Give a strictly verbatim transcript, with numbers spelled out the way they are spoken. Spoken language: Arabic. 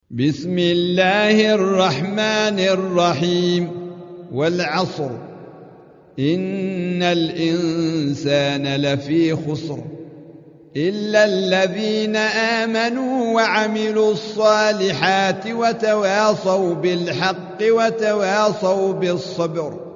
بسم الله الرحمن الرحيم. والعصر إن الإنسان لفي خسر إلا الذين آمنوا وعملوا الصالحات وتواصوا بالحق وتواصوا بالصبر.